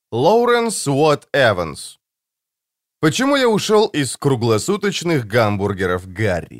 Лоуренс Уотт Эванс. Почему я ушел из круглосуточных гамбургеров Гарри?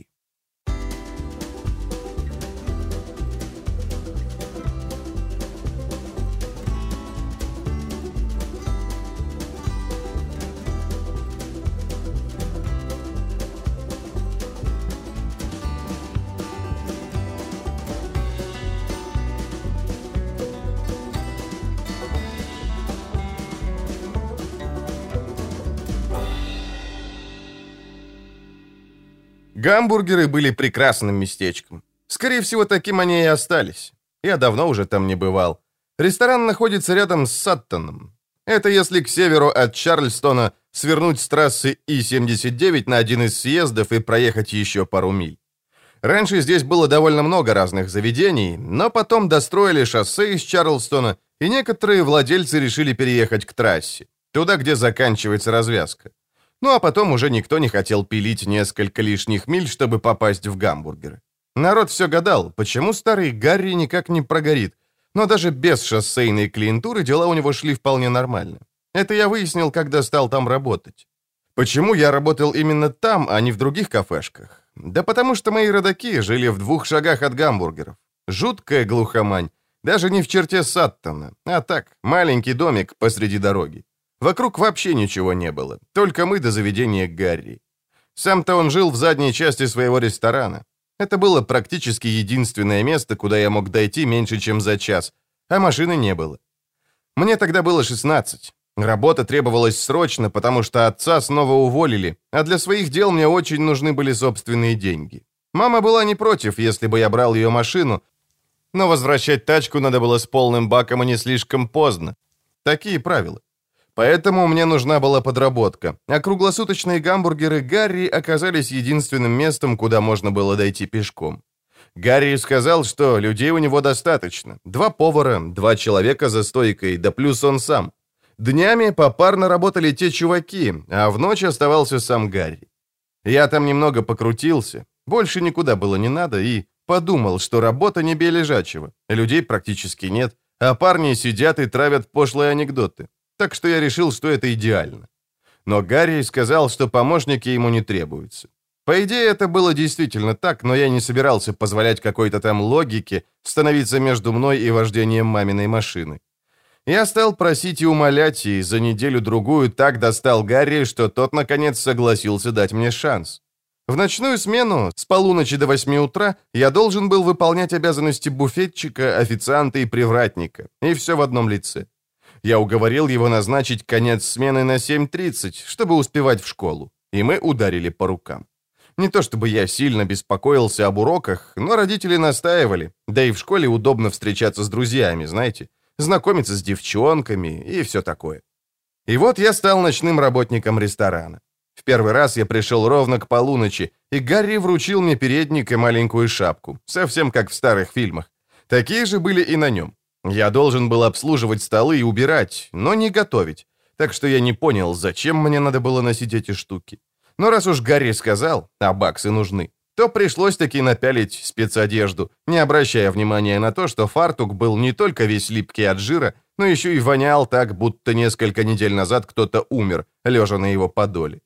Гамбургеры были прекрасным местечком. Скорее всего, таким они и остались. Я давно уже там не бывал. Ресторан находится рядом с Саттоном. Это если к северу от Чарльстона свернуть с трассы И-79 на один из съездов и проехать еще пару миль. Раньше здесь было довольно много разных заведений, но потом достроили шоссе из Чарльстона, и некоторые владельцы решили переехать к трассе, туда, где заканчивается развязка. Ну а потом уже никто не хотел пилить несколько лишних миль, чтобы попасть в гамбургеры. Народ все гадал, почему старый Гарри никак не прогорит, но даже без шоссейной клиентуры дела у него шли вполне нормально. Это я выяснил, когда стал там работать. Почему я работал именно там, а не в других кафешках? Да потому что мои родаки жили в 2 шагах от гамбургеров. Жуткая глухомань, даже не в черте Саттона, а так, маленький домик посреди дороги. Вокруг вообще ничего не было, только мы до заведения Гарри. Сам-то он жил в задней части своего ресторана. Это было практически единственное место, куда я мог дойти меньше, чем за час, а машины не было. Мне тогда было 16. Работа требовалась срочно, потому что отца снова уволили, а для своих дел мне очень нужны были собственные деньги. Мама была не против, если бы я брал ее машину, но возвращать тачку надо было с полным баком и не слишком поздно. Такие правила. Поэтому мне нужна была подработка, а круглосуточные гамбургеры Гарри оказались единственным местом, куда можно было дойти пешком. Гарри сказал, что людей у него достаточно. 2 повара, 2 человека за стойкой, да плюс он сам. Днями попарно работали те чуваки, а в ночь оставался сам Гарри. Я там немного покрутился, больше никуда было не надо, и подумал, что работа не бей лежачего. Людей практически нет, а парни сидят и травят пошлые анекдоты. Так что я решил, что это идеально. Но Гарри сказал, что помощники ему не требуются. По идее, это было действительно так, но я не собирался позволять какой-то там логике становиться между мной и вождением маминой машины. Я стал просить и умолять, и за неделю-другую так достал Гарри, что тот, наконец, согласился дать мне шанс. В ночную смену с полуночи до 8 утра я должен был выполнять обязанности буфетчика, официанта и привратника, и все в одном лице. Я уговорил его назначить конец смены на 7:30, чтобы успевать в школу, и мы ударили по рукам. Не то чтобы я сильно беспокоился об уроках, но родители настаивали, да и в школе удобно встречаться с друзьями, знаете, знакомиться с девчонками и все такое. И вот я стал ночным работником ресторана. В первый раз я пришел ровно к полуночи, и Гарри вручил мне передник и маленькую шапку, совсем как в старых фильмах. Такие же были и на нем. Я должен был обслуживать столы и убирать, но не готовить. Так что я не понял, зачем мне надо было носить эти штуки. Но раз уж Гарри сказал, а баксы нужны, то пришлось таки напялить спецодежду, не обращая внимания на то, что фартук был не только весь липкий от жира, но еще и вонял так, будто несколько недель назад кто-то умер, лежа на его подоле.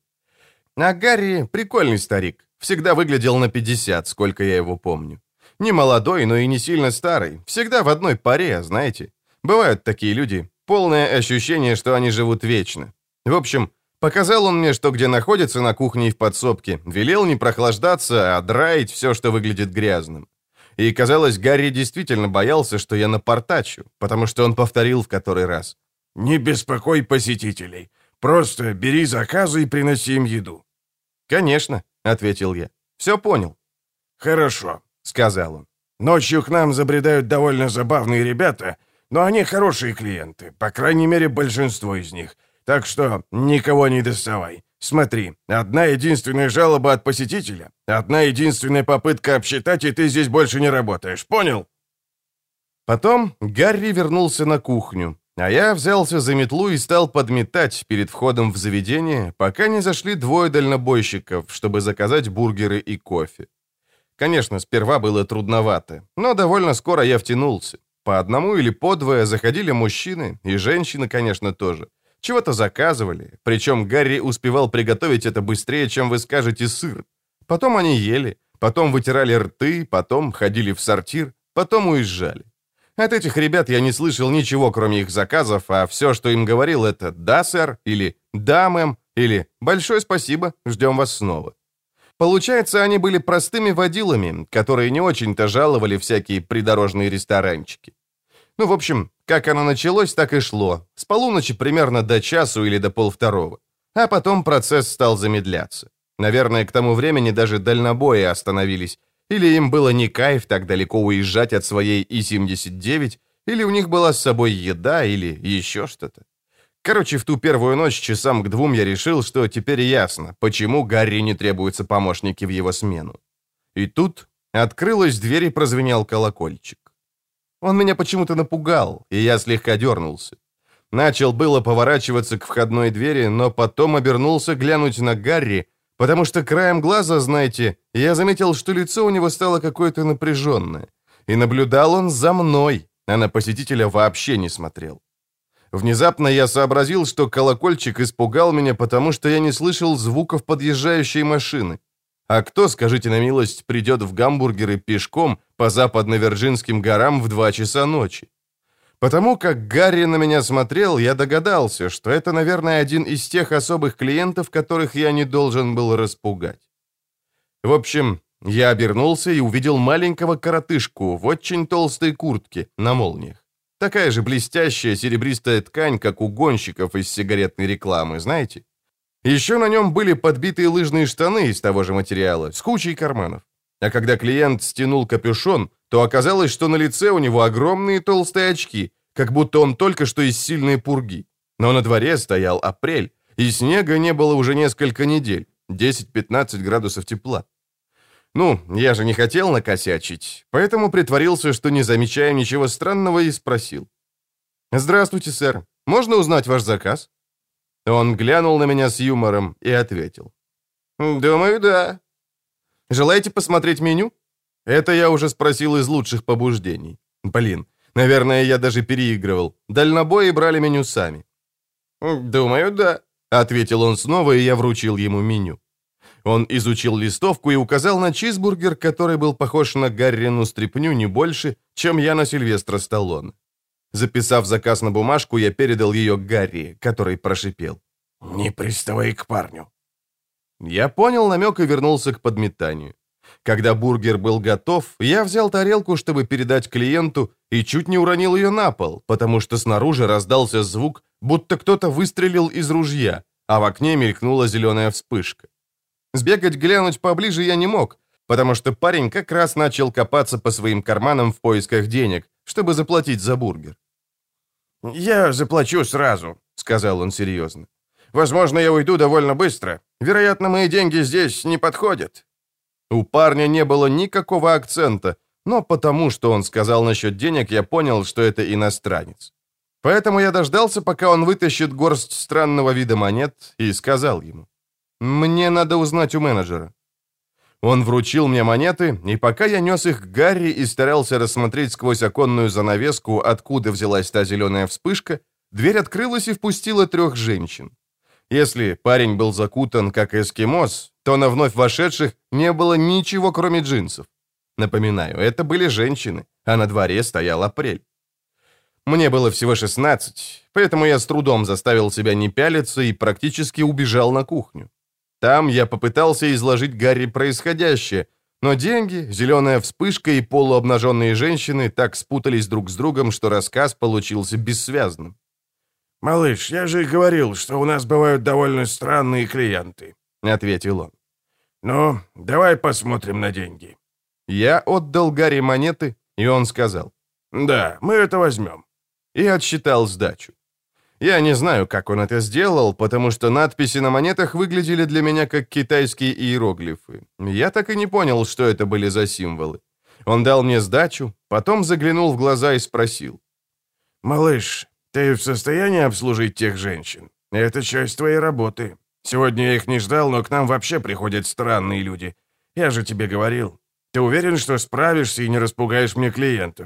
А Гарри прикольный старик, всегда выглядел на 50, сколько я его помню. Не молодой, но и не сильно старый. Всегда в одной паре, знаете. Бывают такие люди. Полное ощущение, что они живут вечно. В общем, показал он мне, что где находится на кухне и в подсобке. Велел не прохлаждаться, а драить все, что выглядит грязным. И, казалось, Гарри действительно боялся, что я напортачу, потому что он повторил в который раз. «Не беспокой посетителей. Просто бери заказы и приноси им еду». «Конечно», — ответил я. «Все понял». «Хорошо», — сказал он. «Ночью к нам забредают довольно забавные ребята, но они хорошие клиенты, по крайней мере, большинство из них. Так что никого не доставай. Смотри, одна единственная жалоба от посетителя, одна единственная попытка обсчитать, и ты здесь больше не работаешь, понял?» Потом Гарри вернулся на кухню, а я взялся за метлу и стал подметать перед входом в заведение, пока не зашли 2 дальнобойщиков, чтобы заказать бургеры и кофе. Конечно, сперва было трудновато, но довольно скоро я втянулся. По одному или по двое заходили мужчины, и женщины, конечно, тоже. Чего-то заказывали, причем Гарри успевал приготовить это быстрее, чем вы скажете сыр. Потом они ели, потом вытирали рты, потом ходили в сортир, потом уезжали. От этих ребят я не слышал ничего, кроме их заказов, а все, что им говорил, это «да, сэр», или «да, мэм», или «большое спасибо, ждем вас снова». Получается, они были простыми водилами, которые не очень-то жаловали всякие придорожные ресторанчики. Ну, в общем, как оно началось, так и шло. С полуночи примерно до часу или до полвторого. А потом процесс стал замедляться. Наверное, к тому времени даже дальнобои остановились. Или им было не кайф так далеко уезжать от своей И-79, или у них была с собой еда, или еще что-то. Короче, в ту первую ночь часам к 2 я решил, что теперь ясно, почему Гарри не требуются помощники в его смену. И тут открылась дверь и прозвенел колокольчик. Он меня почему-то напугал, и я слегка дернулся. Начал было поворачиваться к входной двери, но потом обернулся глянуть на Гарри, потому что краем глаза, знаете, я заметил, что лицо у него стало какое-то напряженное. И наблюдал он за мной, а на посетителя вообще не смотрел. Внезапно я сообразил, что колокольчик испугал меня, потому что я не слышал звуков подъезжающей машины. А кто, скажите на милость, придет в Гамбургеры пешком по западно-Вирджинским горам в 2 часа ночи? Потому как Гарри на меня смотрел, я догадался, что это, наверное, один из тех особых клиентов, которых я не должен был распугать. В общем, я обернулся и увидел маленького коротышку в очень толстой куртке на молниях. Такая же блестящая серебристая ткань, как у гонщиков из сигаретной рекламы, знаете? Еще на нем были подбитые лыжные штаны из того же материала, с кучей карманов. А когда клиент стянул капюшон, то оказалось, что на лице у него огромные толстые очки, как будто он только что из сильной пурги. Но на дворе стоял апрель, и снега не было уже несколько недель, 10-15 градусов тепла. Ну, я же не хотел накосячить, поэтому притворился, что не замечаю ничего странного, и спросил. «Здравствуйте, сэр. Можно узнать ваш заказ?» Он глянул на меня с юмором и ответил. «Думаю, да». «Желаете посмотреть меню?» Это я уже спросил из лучших побуждений. Блин, наверное, я даже переигрывал. Дальнобои брали меню сами. «Думаю, да», — ответил он снова, и я вручил ему меню. Он изучил листовку и указал на чизбургер, который был похож на Гаррину стряпню не больше, чем я на Сильвестра Сталлоне. Записав заказ на бумажку, я передал ее Гарри, который прошипел. «Не приставай к парню». Я понял намек и вернулся к подметанию. Когда бургер был готов, я взял тарелку, чтобы передать клиенту, и чуть не уронил ее на пол, потому что снаружи раздался звук, будто кто-то выстрелил из ружья, а в окне мелькнула зеленая вспышка. Сбегать глянуть поближе я не мог, потому что парень как раз начал копаться по своим карманам в поисках денег, чтобы заплатить за бургер. «Я заплачу сразу», — сказал он серьезно. «Возможно, я уйду довольно быстро. Вероятно, мои деньги здесь не подходят». У парня не было никакого акцента, но потому, что он сказал насчет денег, я понял, что это иностранец. Поэтому я дождался, пока он вытащит горсть странного вида монет, и сказал ему. «Мне надо узнать у менеджера». Он вручил мне монеты, и пока я нес их к Гарри и старался рассмотреть сквозь оконную занавеску, откуда взялась та зеленая вспышка, дверь открылась и впустила 3 женщин. Если парень был закутан, как эскимос, то на вновь вошедших не было ничего, кроме джинсов. Напоминаю, это были женщины, а на дворе стоял апрель. Мне было всего 16, поэтому я с трудом заставил себя не пялиться и практически убежал на кухню. Там я попытался изложить Гарри происходящее, но деньги, зеленая вспышка и полуобнаженные женщины так спутались друг с другом, что рассказ получился бессвязным. «Малыш, я же говорил, что у нас бывают довольно странные клиенты», — ответил он. «Ну, давай посмотрим на деньги». Я отдал Гарри монеты, и он сказал. «Да, мы это возьмем». И отсчитал сдачу. Я не знаю, как он это сделал, потому что надписи на монетах выглядели для меня как китайские иероглифы. Я так и не понял, что это были за символы. Он дал мне сдачу, потом заглянул в глаза и спросил. «Малыш, ты в состоянии обслужить тех женщин? Это часть твоей работы. Сегодня я их не ждал, но к нам вообще приходят странные люди. Я же тебе говорил. Ты уверен, что справишься и не распугаешь мне клиентов?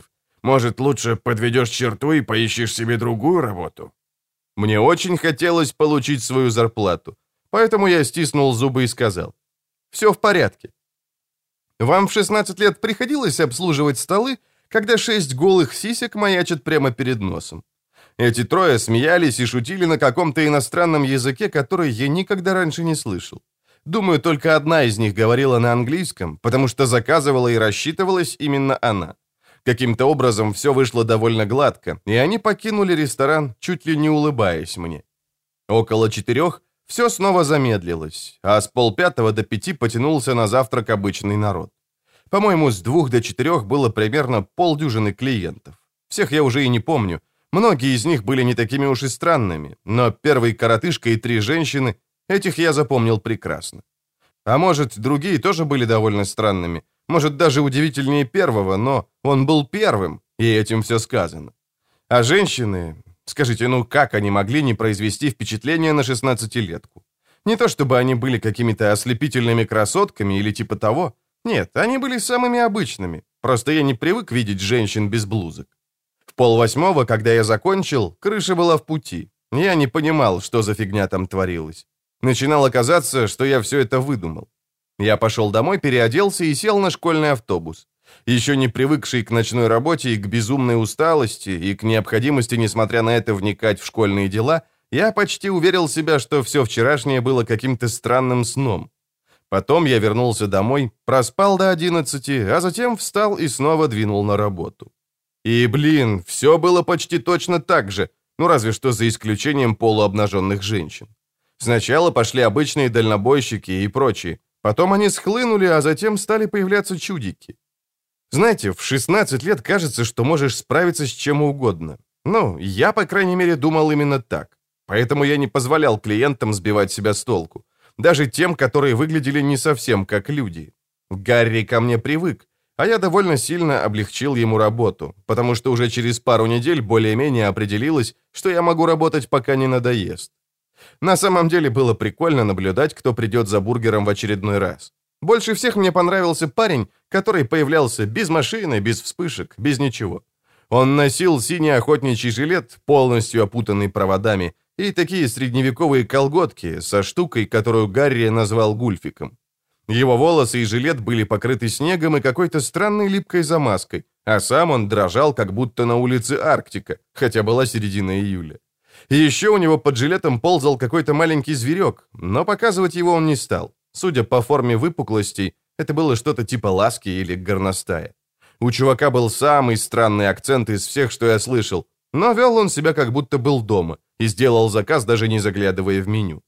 Может, лучше подведешь черту и поищешь себе другую работу?» Мне очень хотелось получить свою зарплату, поэтому я стиснул зубы и сказал: «Все в порядке». Вам в 16 лет приходилось обслуживать столы, когда 6 голых сисек маячат прямо перед носом? Эти трое смеялись и шутили на каком-то иностранном языке, который я никогда раньше не слышал. Думаю, только одна из них говорила на английском, потому что заказывала и рассчитывалась именно она. Каким-то образом все вышло довольно гладко, и они покинули ресторан, чуть ли не улыбаясь мне. Около 4 все снова замедлилось, а с 4:30 до 5 потянулся на завтрак обычный народ. По-моему, с 2 до 4 было примерно полдюжины клиентов. Всех я уже и не помню. Многие из них были не такими уж и странными, но первый коротышка и 3 женщины, этих я запомнил прекрасно. А может, другие тоже были довольно странными, может, даже удивительнее первого, но он был первым, и этим все сказано. А женщины... Скажите, ну как они могли не произвести впечатление на 16-летку? Не то чтобы они были какими-то ослепительными красотками или типа того. Нет, они были самыми обычными. Просто я не привык видеть женщин без блузок. В 7:30, когда я закончил, крыша была в пути. Я не понимал, что за фигня там творилась. Начинало казаться, что я все это выдумал. Я пошел домой, переоделся и сел на школьный автобус. Еще не привыкший к ночной работе и к безумной усталости, и к необходимости, несмотря на это, вникать в школьные дела, я почти уверил себя, что все вчерашнее было каким-то странным сном. Потом я вернулся домой, проспал до 11, а затем встал и снова двинул на работу. И, блин, все было почти точно так же, ну разве что за исключением полуобнаженных женщин. Сначала пошли обычные дальнобойщики и прочие, потом они схлынули, а затем стали появляться чудики. Знаете, в 16 лет кажется, что можешь справиться с чем угодно. Ну, я, по крайней мере, думал именно так. Поэтому я не позволял клиентам сбивать себя с толку. Даже тем, которые выглядели не совсем как люди. Гарри ко мне привык, а я довольно сильно облегчил ему работу, потому что уже через пару недель более-менее определилось, что я могу работать, пока не надоест. На самом деле было прикольно наблюдать, кто придет за бургером в очередной раз. Больше всех мне понравился парень, который появлялся без машины, без вспышек, без ничего. Он носил синий охотничий жилет, полностью опутанный проводами, и такие средневековые колготки со штукой, которую Гарри назвал гульфиком. Его волосы и жилет были покрыты снегом и какой-то странной липкой замазкой, а сам он дрожал, как будто на улице Арктика, хотя была середина июля. И еще у него под жилетом ползал какой-то маленький зверек, но показывать его он не стал. Судя по форме выпуклостей, это было что-то типа ласки или горностая. У чувака был самый странный акцент из всех, что я слышал, но вел он себя, как будто был дома, и сделал заказ, даже не заглядывая в меню.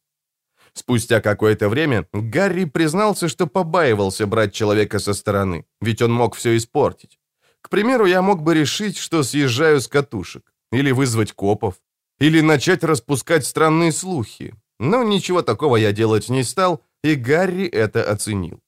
Спустя какое-то время Гарри признался, что побаивался брать человека со стороны, ведь он мог все испортить. К примеру, я мог бы решить, что съезжаю с катушек, или вызвать копов, или начать распускать странные слухи. Но ничего такого я делать не стал, и Гарри это оценил.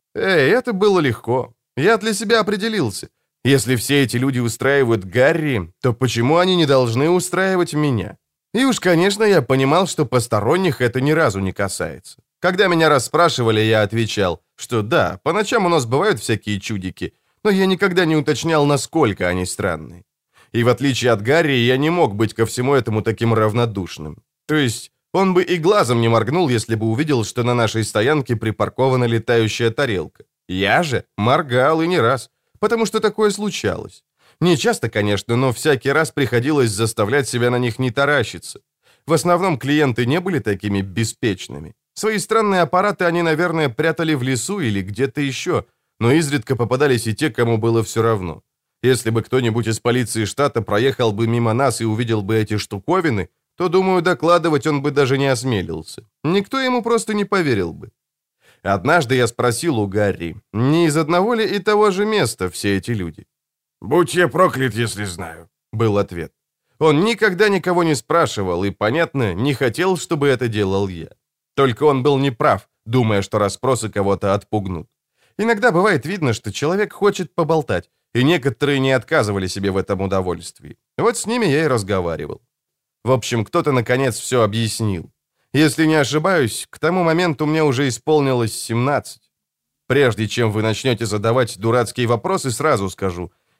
Это было легко. Я для себя определился. Если все эти люди устраивают Гарри, то почему они не должны устраивать меня? И уж, конечно, я понимал, что посторонних это ни разу не касается. Когда меня расспрашивали, я отвечал, что да, по ночам у нас бывают всякие чудики, но я никогда не уточнял, насколько они странные. И в отличие от Гарри, я не мог быть ко всему этому таким равнодушным. То есть он бы и глазом не моргнул, если бы увидел, что на нашей стоянке припаркована летающая тарелка. Я же моргал и не раз, потому что такое случалось. Не часто, конечно, но всякий раз приходилось заставлять себя на них не таращиться. В основном клиенты не были такими беспечными. Свои странные аппараты они, наверное, прятали в лесу или где-то еще, но изредка попадались и те, кому было все равно. Если бы кто-нибудь из полиции штата проехал бы мимо нас и увидел бы эти штуковины, то, думаю, докладывать он бы даже не осмелился. Никто ему просто не поверил бы. Однажды я спросил у Гарри, не из одного ли и того же места все эти люди. «Будь я проклят, если знаю», — был ответ. Он никогда никого не спрашивал и, понятно, не хотел, чтобы это делал я. Только он был неправ, думая, что расспросы кого-то отпугнут. Иногда бывает видно, что человек хочет поболтать, и некоторые не отказывали себе в этом удовольствии. Вот с ними я и разговаривал. В общем, кто-то, наконец, все объяснил. Если не ошибаюсь, к тому моменту мне уже исполнилось 17. Прежде чем вы начнете задавать дурацкие вопросы, сразу скажу,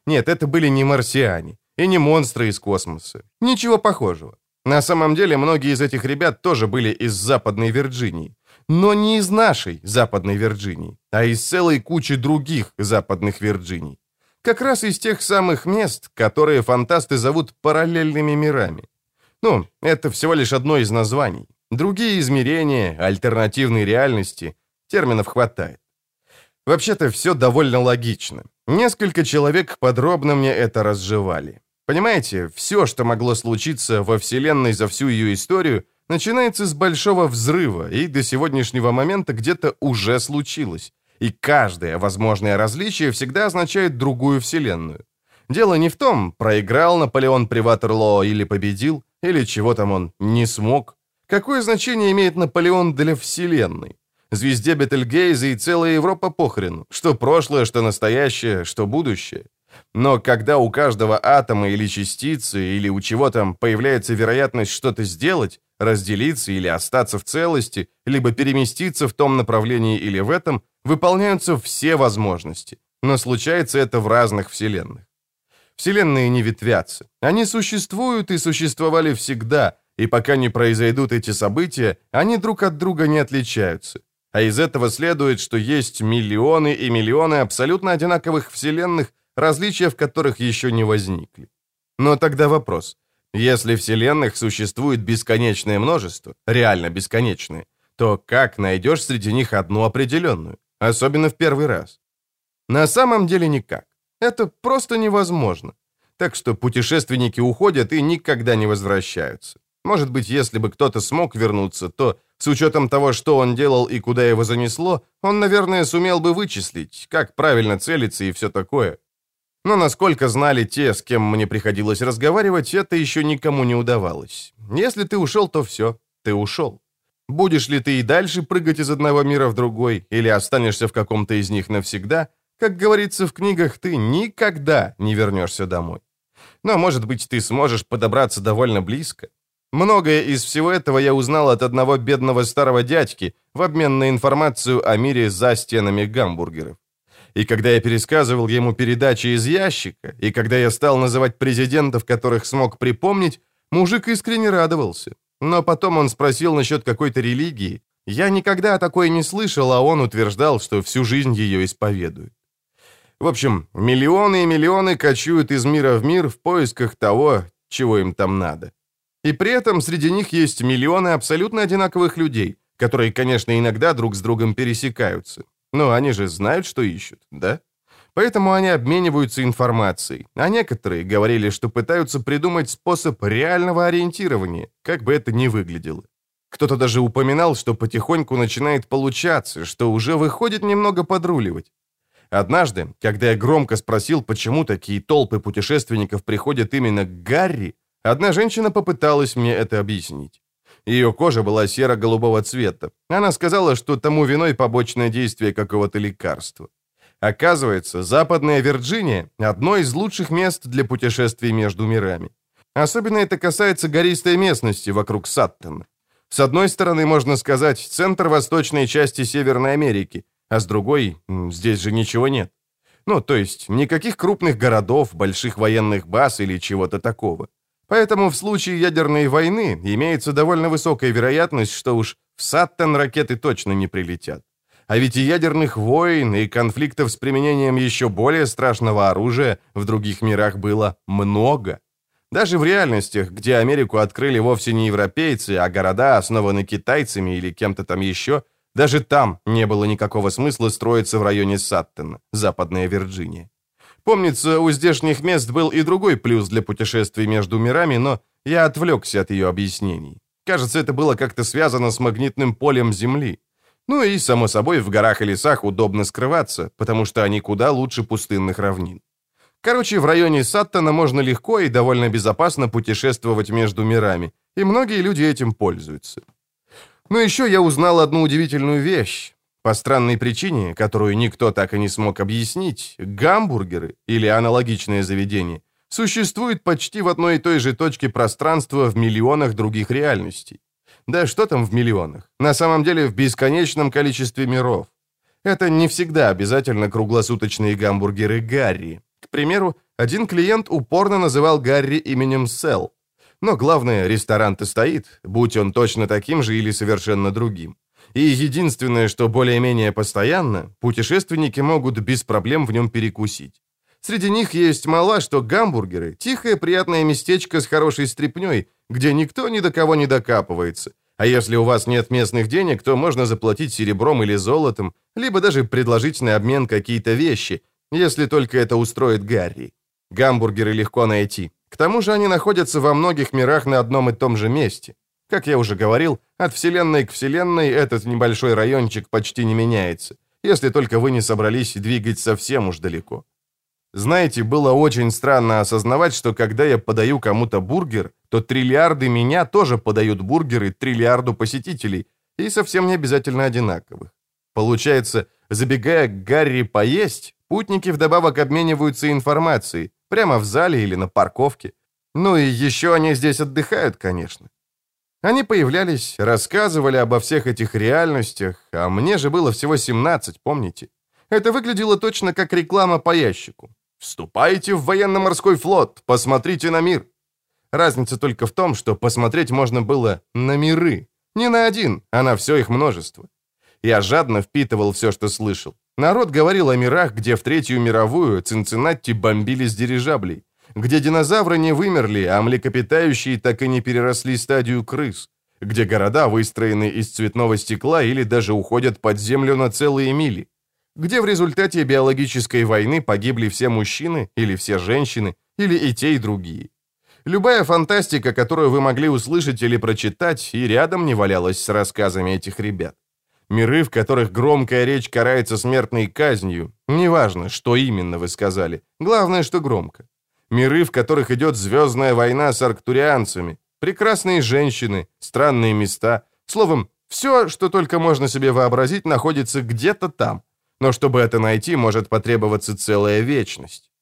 Нет, это были не марсиане и не монстры из космоса. Ничего похожего. На самом деле, многие из этих ребят тоже были из Западной Вирджинии. Но не из нашей Западной Вирджинии, а из целой кучи других Западных Вирджиний. Как раз из тех самых мест, которые фантасты зовут параллельными мирами. Ну, это всего лишь одно из названий. Другие измерения, альтернативные реальности, терминов хватает. Вообще-то все довольно логично. Несколько человек подробно мне это разжевали. Понимаете, все, что могло случиться во Вселенной за всю ее историю, начинается с большого взрыва и до сегодняшнего момента где-то уже случилось. И каждое возможное различие всегда означает другую Вселенную. Дело не в том, проиграл Наполеон при Ватерлоо или победил, или чего там он не смог. Какое значение имеет Наполеон для Вселенной? Звезде Бетельгейза и целая Европа похрену, что прошлое, что настоящее, что будущее. Но когда у каждого атома или частицы, или у чего там появляется вероятность что-то сделать, разделиться или остаться в целости, либо переместиться в том направлении или в этом, выполняются все возможности. Но случается это в разных вселенных. Вселенные не ветвятся. Они существуют и существовали всегда, и пока не произойдут эти события, они друг от друга не отличаются. А из этого следует, что есть миллионы и миллионы абсолютно одинаковых вселенных, различия в которых еще не возникли. Но тогда вопрос. Если вселенных существует бесконечное множество, реально бесконечное, то как найдешь среди них одну определенную, особенно в первый раз? На самом деле никак. Это просто невозможно. Так что путешественники уходят и никогда не возвращаются. Может быть, если бы кто-то смог вернуться, то, с учетом того, что он делал и куда его занесло, он, наверное, сумел бы вычислить, как правильно целиться и все такое. Но насколько знали те, с кем мне приходилось разговаривать, это еще никому не удавалось. Если ты ушел, то все, ты ушел. Будешь ли ты и дальше прыгать из одного мира в другой, или останешься в каком-то из них навсегда, как говорится в книгах, ты никогда не вернешься домой. Но, может быть, ты сможешь подобраться довольно близко. Многое из всего этого я узнал от одного бедного старого дядьки в обмен на информацию о мире за стенами гамбургеров. И когда я пересказывал ему передачи из ящика, и когда я стал называть президентов, которых смог припомнить, мужик искренне радовался. Но потом он спросил насчет какой-то религии. Я никогда о такой не слышал, а он утверждал, что всю жизнь ее исповедует. В общем, миллионы и миллионы кочуют из мира в мир в поисках того, чего им там надо. И при этом среди них есть миллионы абсолютно одинаковых людей, которые, конечно, иногда друг с другом пересекаются. Но они же знают, что ищут, да? Поэтому они обмениваются информацией. А некоторые говорили, что пытаются придумать способ реального ориентирования, как бы это ни выглядело. Кто-то даже упоминал, что потихоньку начинает получаться, что уже выходит немного подруливать. Однажды, когда я громко спросил, почему такие толпы путешественников приходят именно к Гарри, одна женщина попыталась мне это объяснить. Ее кожа была серо-голубого цвета. Она сказала, что тому виной побочное действие какого-то лекарства. Оказывается, Западная Вирджиния – одно из лучших мест для путешествий между мирами. Особенно это касается гористой местности вокруг Саттона. С одной стороны, можно сказать, центр восточной части Северной Америки, а с другой – здесь же ничего нет. Ну, то есть, никаких крупных городов, больших военных баз или чего-то такого. Поэтому в случае ядерной войны имеется довольно высокая вероятность, что уж в Саттон ракеты точно не прилетят. А ведь и ядерных войн, и конфликтов с применением еще более страшного оружия в других мирах было много. Даже в реальностях, где Америку открыли вовсе не европейцы, а города основаны китайцами или кем-то там еще, даже там не было никакого смысла строиться в районе Саттона, Западная Вирджиния. Помнится, у здешних мест был и другой плюс для путешествий между мирами, но я отвлекся от ее объяснений. Кажется, это было как-то связано с магнитным полем Земли. Ну и, само собой, в горах и лесах удобно скрываться, потому что они куда лучше пустынных равнин. Короче, в районе Саттона можно легко и довольно безопасно путешествовать между мирами, и многие люди этим пользуются. Но еще я узнал одну удивительную вещь. По странной причине, которую никто так и не смог объяснить, гамбургеры, или аналогичное заведение, существуют почти в одной и той же точке пространства в миллионах других реальностей. Да что там в миллионах? На самом деле в бесконечном количестве миров. Это не всегда обязательно круглосуточные гамбургеры Гарри. К примеру, Один клиент упорно называл Гарри именем Сэл. Но главное, ресторан-то стоит, будь он точно таким же или совершенно другим. И единственное, что более-менее постоянно, путешественники могут без проблем в нем перекусить. Среди них есть мало что гамбургеры, тихое приятное местечко с хорошей стряпнёй, где никто ни до кого не докапывается. А если у вас нет местных денег, то можно заплатить серебром или золотом, либо даже предложить на обмен какие-то вещи, если только это устроит Гарри. Гамбургеры легко найти. К тому же они находятся во многих мирах на одном и том же месте. Как я уже говорил, от вселенной к вселенной этот небольшой райончик почти не меняется, если только вы не собрались двигать совсем уж далеко. Знаете, было очень странно осознавать, что когда я подаю кому-то бургер, то триллиарды меня тоже подают бургеры триллиарду посетителей, и совсем не обязательно одинаковых. Получается, забегая к Гарри поесть, путники вдобавок обмениваются информацией, прямо в зале или на парковке. Ну и еще они здесь отдыхают, конечно. Они появлялись, рассказывали обо всех этих реальностях, а мне же было всего 17, помните? Это выглядело точно как реклама по ящику. «Вступайте в военно-морской флот, посмотрите на мир». Разница только в том, что посмотреть можно было на миры. Не на один, а на все их множество. Я жадно впитывал все, что слышал. Народ говорил о мирах, где в Третью мировую Цинциннати бомбили с дирижаблей, где динозавры не вымерли, а млекопитающие так и не переросли стадию крыс, где города выстроены из цветного стекла или даже уходят под землю на целые мили, где в результате биологической войны погибли все мужчины или все женщины, или и те, и другие. Любая фантастика, которую вы могли услышать или прочитать, и рядом не валялась с рассказами этих ребят. Миры, в которых громкая речь карается смертной казнью. Неважно, что именно вы сказали. Главное, что громко. Миры, в которых идет звездная война с арктурианцами. Прекрасные женщины, странные места. Словом, все, что только можно себе вообразить, находится где-то там. Но чтобы это найти, может потребоваться целая вечность.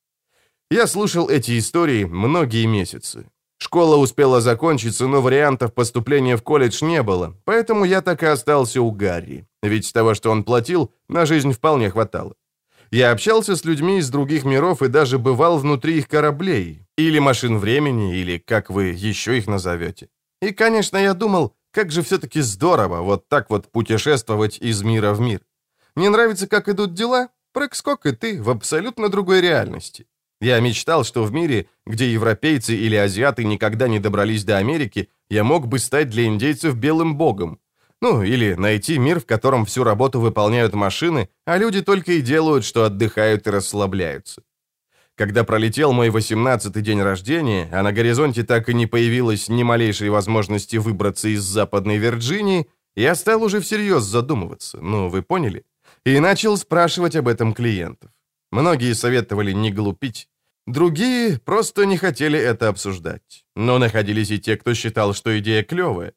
Я слушал эти истории многие месяцы. Школа успела закончиться, но вариантов поступления в колледж не было, поэтому я так и остался у Гарри, ведь с того, что он платил, на жизнь вполне хватало. Я общался с людьми из других миров и даже бывал внутри их кораблей, или машин времени, или как вы еще их назовете. И, конечно, я думал, как же все-таки здорово вот так вот путешествовать из мира в мир. Не нравится, как идут дела? Прыг-скок и ты в абсолютно другой реальности. Я мечтал, что в мире, где европейцы или азиаты никогда не добрались до Америки, я мог бы стать для индейцев белым богом. Ну, или найти мир, в котором всю работу выполняют машины, а люди только и делают, что отдыхают и расслабляются. Когда пролетел мой 18-й день рождения, а на горизонте так и не появилось ни малейшей возможности выбраться из Западной Вирджинии, я стал уже всерьез задумываться, ну, вы поняли? И начал спрашивать об этом клиентов. Многие советовали не глупить, другие просто не хотели это обсуждать. Но находились и те, кто считал, что идея клевая.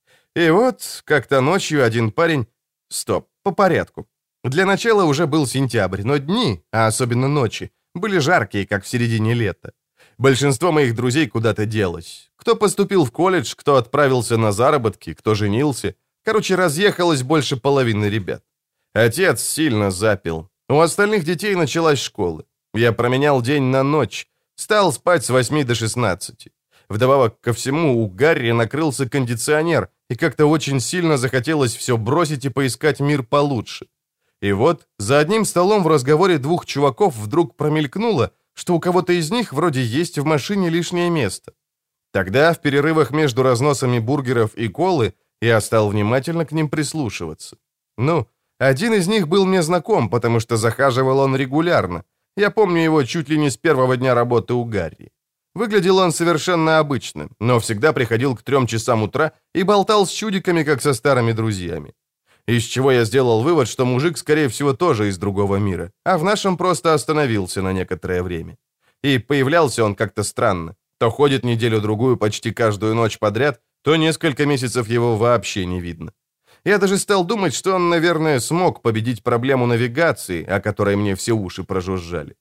И вот, как-то ночью один парень... Стоп, по порядку. Для начала уже был сентябрь, но дни, а особенно ночи, были жаркие, как в середине лета. Большинство моих друзей куда-то делось. Кто поступил в колледж, кто отправился на заработки, кто женился. Короче, разъехалось больше половины ребят. Отец сильно запил. У остальных детей началась школа. Я променял день на ночь. Стал спать с 8 до 16. Вдобавок ко всему, у Гарри накрылся кондиционер, и как-то очень сильно захотелось все бросить и поискать мир получше. И вот, за одним столом в разговоре двух чуваков вдруг промелькнуло, что у кого-то из них вроде есть в машине лишнее место. Тогда, в перерывах между разносами бургеров и колы, я стал внимательно к ним прислушиваться. Ну, один из них был мне знаком, потому что захаживал он регулярно. Я помню его чуть ли не с первого дня работы у Гарри. Выглядел он совершенно обычно, но всегда приходил к 3 часам утра и болтал с чудиками, как со старыми друзьями. Из чего я сделал вывод, что мужик, скорее всего, тоже из другого мира, а в нашем просто остановился на некоторое время. И появлялся он как-то странно. То ходит неделю-другую почти каждую ночь подряд, то несколько месяцев его вообще не видно. Я даже стал думать, что он, наверное, смог победить проблему навигации, о которой мне все уши прожужжали.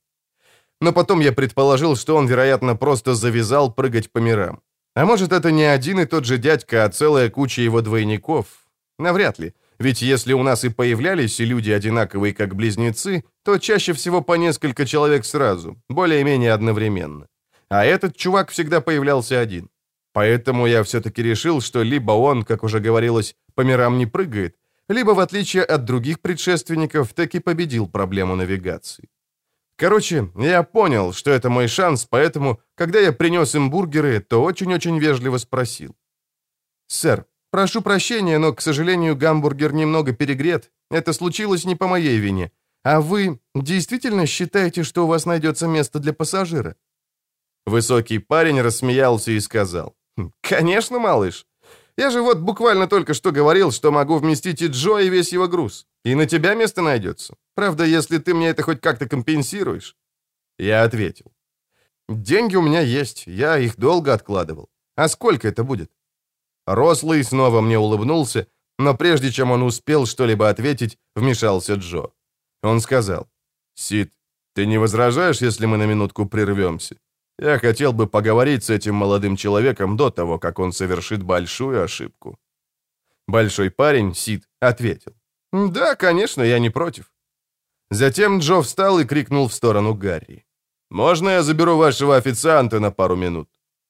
Но потом я предположил, что он, вероятно, просто завязал прыгать по мирам. А может, это не один и тот же дядька, а целая куча его двойников? Навряд ли. Ведь если у нас и появлялись люди одинаковые, как близнецы, то чаще всего по несколько человек сразу, более-менее одновременно. А этот чувак всегда появлялся один. Поэтому я все-таки решил, что либо он, как уже говорилось, по мирам не прыгает, либо, в отличие от других предшественников, таки победил проблему навигации. Короче, я понял, что это мой шанс, поэтому, когда я принес им бургеры, то очень-очень вежливо спросил. «Сэр, прошу прощения, но, к сожалению, гамбургер немного перегрет. Это случилось не по моей вине. А вы действительно считаете, что у вас найдется место для пассажира?» Высокий парень рассмеялся и сказал. «Конечно, малыш. Я же вот буквально только что говорил, что могу вместить и Джо, и весь его груз. И на тебя место найдется. Правда, если ты мне это хоть как-то компенсируешь». Я ответил. «Деньги у меня есть, я их долго откладывал. А сколько это будет?» Рослый снова мне улыбнулся, но прежде чем он успел что-либо ответить, вмешался Джо. Он сказал. «Сид, ты не возражаешь, если мы на минутку прервемся? Я хотел бы поговорить с этим молодым человеком до того, как он совершит большую ошибку». Большой парень, Сид, ответил. «Да, конечно, я не против». Затем Джо встал и крикнул в сторону Гарри. «Можно я заберу вашего официанта на пару минут?»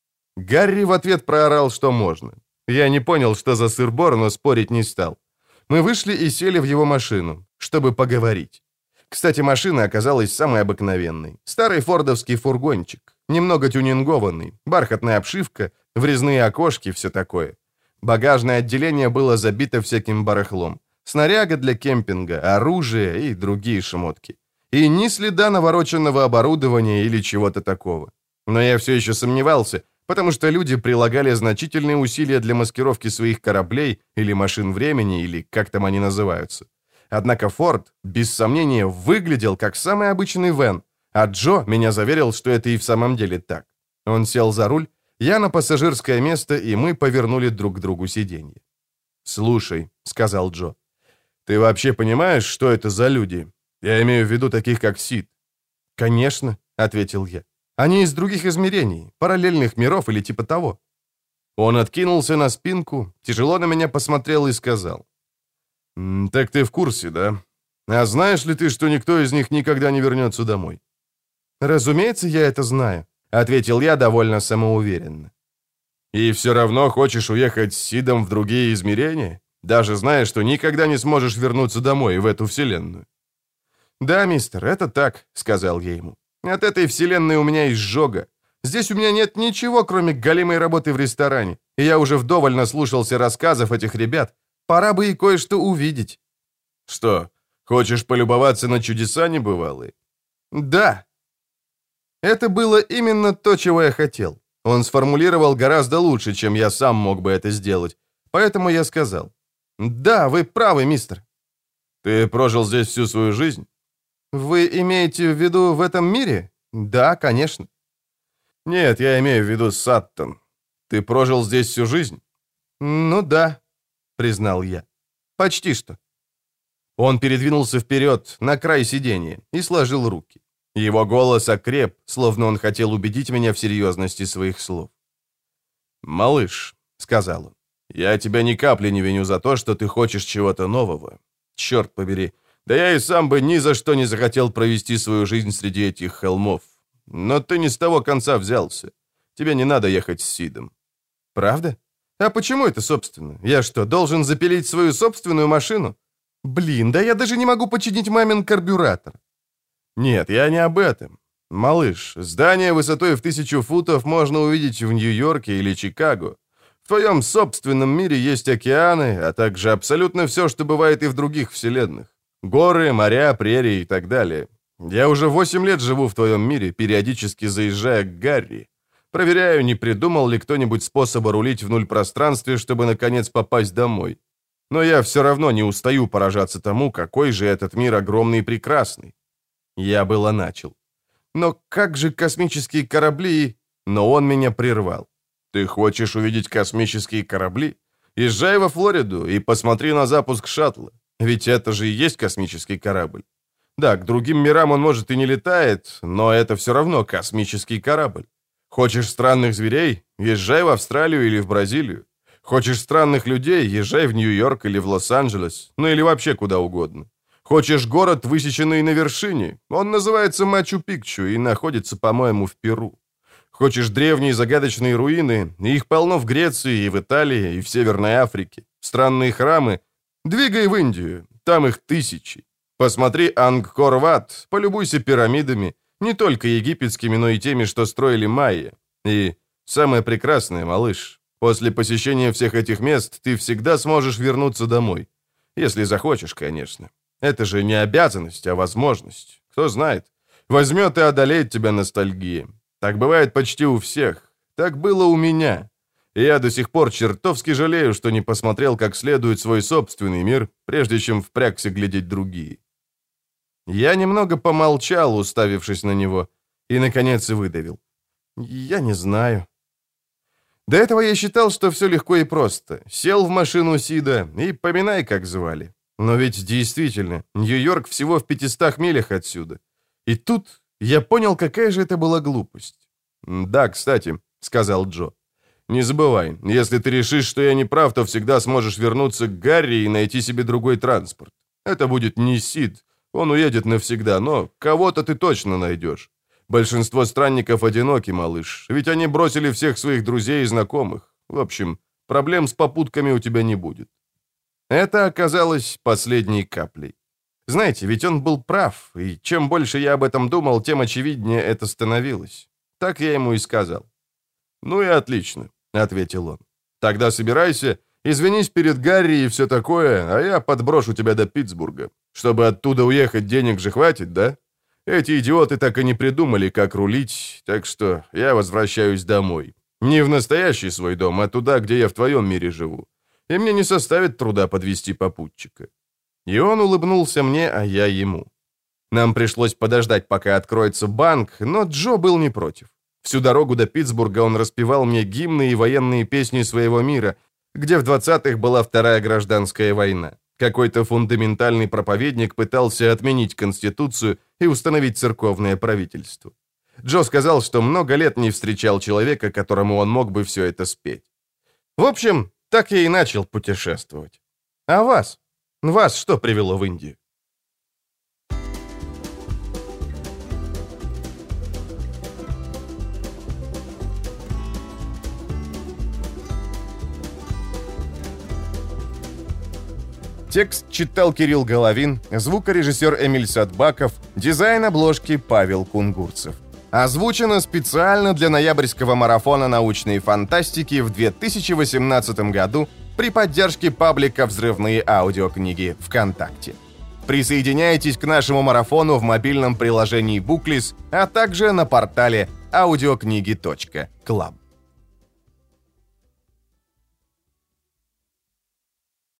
Гарри в ответ проорал, что можно. Я не понял, что за сыр-бор, но спорить не стал. Мы вышли и сели в его машину, чтобы поговорить. Кстати, машина оказалась самой обыкновенной. Старый фордовский фургончик, немного тюнингованный, бархатная обшивка, врезные окошки, все такое. Багажное отделение было забито всяким барахлом. Снаряга для кемпинга, оружие и другие шмотки. И ни следа навороченного оборудования или чего-то такого. Но я все еще сомневался, потому что люди прилагали значительные усилия для маскировки своих кораблей или машин времени, или как там они называются. Однако Форд, без сомнения, выглядел как самый обычный вэн, а Джо меня заверил, что это и в самом деле так. Он сел за руль, я на пассажирское место, и мы повернули друг к другу сиденье. «Слушай», — сказал Джо, — «ты вообще понимаешь, что это за люди? Я имею в виду таких, как Сид». «Конечно», — ответил я. «Они из других измерений, параллельных миров или типа того». Он откинулся на спинку, тяжело на меня посмотрел и сказал. «Так ты в курсе, да? А знаешь ли ты, что никто из них никогда не вернется домой?» «Разумеется, я это знаю», — ответил я довольно самоуверенно. «И все равно хочешь уехать с Сидом в другие измерения, даже зная, что никогда не сможешь вернуться домой в эту вселенную?» «Да, мистер, это так», — сказал я ему. «От этой вселенной у меня изжога. Здесь у меня нет ничего, кроме голимой работы в ресторане, и я уже вдоволь наслушался рассказов этих ребят. Пора бы и кое-что увидеть». «Что, хочешь полюбоваться на чудеса небывалые?» «Да». Это было именно то, чего я хотел. Он сформулировал гораздо лучше, чем я сам мог бы это сделать. Поэтому я сказал. «Да, вы правы, мистер». «Ты прожил здесь всю свою жизнь?» «Вы имеете в виду в этом мире? Да, конечно». «Нет, я имею в виду Саттон. Ты прожил здесь всю жизнь?» «Ну да», — признал я. «Почти что». Он передвинулся вперед, на край сиденья, и сложил руки. Его голос окреп, словно он хотел убедить меня в серьезности своих слов. «Малыш», — сказал он, — «я тебя ни капли не виню за то, что ты хочешь чего-то нового. Черт побери, да я и сам бы ни за что не захотел провести свою жизнь среди этих холмов. Но ты не с того конца взялся. Тебе не надо ехать с Сидом». «Правда? А почему это, собственно? Я что, должен запилить свою собственную машину? Блин, да я даже не могу починить мамин карбюратор». «Нет, я не об этом. Малыш, здание высотой в 1000 футов можно увидеть в Нью-Йорке или Чикаго. В твоем собственном мире есть океаны, а также абсолютно все, что бывает и в других вселенных. Горы, моря, прерии и так далее. Я уже 8 лет живу в твоем мире, периодически заезжая к Гарри. Проверяю, не придумал ли кто-нибудь способа рулить в нуль пространстве, чтобы, наконец, попасть домой. Но я все равно не устаю поражаться тому, какой же этот мир огромный и прекрасный». Я было начал. «Но как же космические корабли?» Но он меня прервал. «Ты хочешь увидеть космические корабли? Езжай во Флориду и посмотри на запуск шаттла. Ведь это же и есть космический корабль. Да, к другим мирам он, может, и не летает, но это все равно космический корабль. Хочешь странных зверей? Езжай в Австралию или в Бразилию. Хочешь странных людей, езжай в Нью-Йорк или в Лос-Анджелес, ну или вообще куда угодно. Хочешь город, высеченный на вершине? Он называется Мачу-Пикчу и находится, по-моему, в Перу. Хочешь древние загадочные руины? Их полно в Греции, и в Италии, и в Северной Африке. Странные храмы? Двигай в Индию, там их тысячи. Посмотри Ангкор-Ват, полюбуйся пирамидами, не только египетскими, но и теми, что строили майя. И самое прекрасное, малыш, после посещения всех этих мест ты всегда сможешь вернуться домой. Если захочешь, конечно. Это же не обязанность, а возможность. Кто знает, возьмет и одолеет тебя ностальгия. Так бывает почти у всех. Так было у меня. И я до сих пор чертовски жалею, что не посмотрел как следует свой собственный мир, прежде чем впрягся глядеть другие. Я немного помолчал, уставившись на него, и, наконец, и выдавил. Я не знаю. До этого я считал, что все легко и просто. Сел в машину Сида и поминай, как звали. Но ведь действительно, Нью-Йорк всего в 500 милях отсюда. И тут я понял, какая же это была глупость. «Да, кстати», — сказал Джо, — «не забывай, если ты решишь, что я не прав, то всегда сможешь вернуться к Гарри и найти себе другой транспорт. Это будет не Сид, он уедет навсегда, но кого-то ты точно найдешь. Большинство странников одиноки, малыш, ведь они бросили всех своих друзей и знакомых. В общем, проблем с попутками у тебя не будет». Это оказалось последней каплей. Знаете, ведь он был прав, и чем больше я об этом думал, тем очевиднее это становилось. Так я ему и сказал. «Ну и отлично», — ответил он. «Тогда собирайся, извинись перед Гарри и все такое, а я подброшу тебя до Питтсбурга. Чтобы оттуда уехать, денег же хватит, да? Эти идиоты так и не придумали, как рулить, так что я возвращаюсь домой. Не в настоящий свой дом, а туда, где я в твоем мире живу. И мне не составит труда подвести попутчика». И он улыбнулся мне, а я ему. Нам пришлось подождать, пока откроется банк, но Джо был не против. Всю дорогу до Питтсбурга он распевал мне гимны и военные песни своего мира, где в 20-х была Вторая гражданская война. Какой-то фундаментальный проповедник пытался отменить Конституцию и установить церковное правительство. Джо сказал, что много лет не встречал человека, которому он мог бы все это спеть. В общем, так я и начал путешествовать. А вас? Вас что привело в Индию? Текст читал Кирилл Головин, звукорежиссер Эмиль Садбаков, дизайн обложки Павел Кунгурцев. Озвучено специально для ноябрьского марафона научной фантастики в 2018 году при поддержке паблика «Взрывные аудиокниги» ВКонтакте. Присоединяйтесь к нашему марафону в мобильном приложении Booklist, а также на портале audiokniги.club.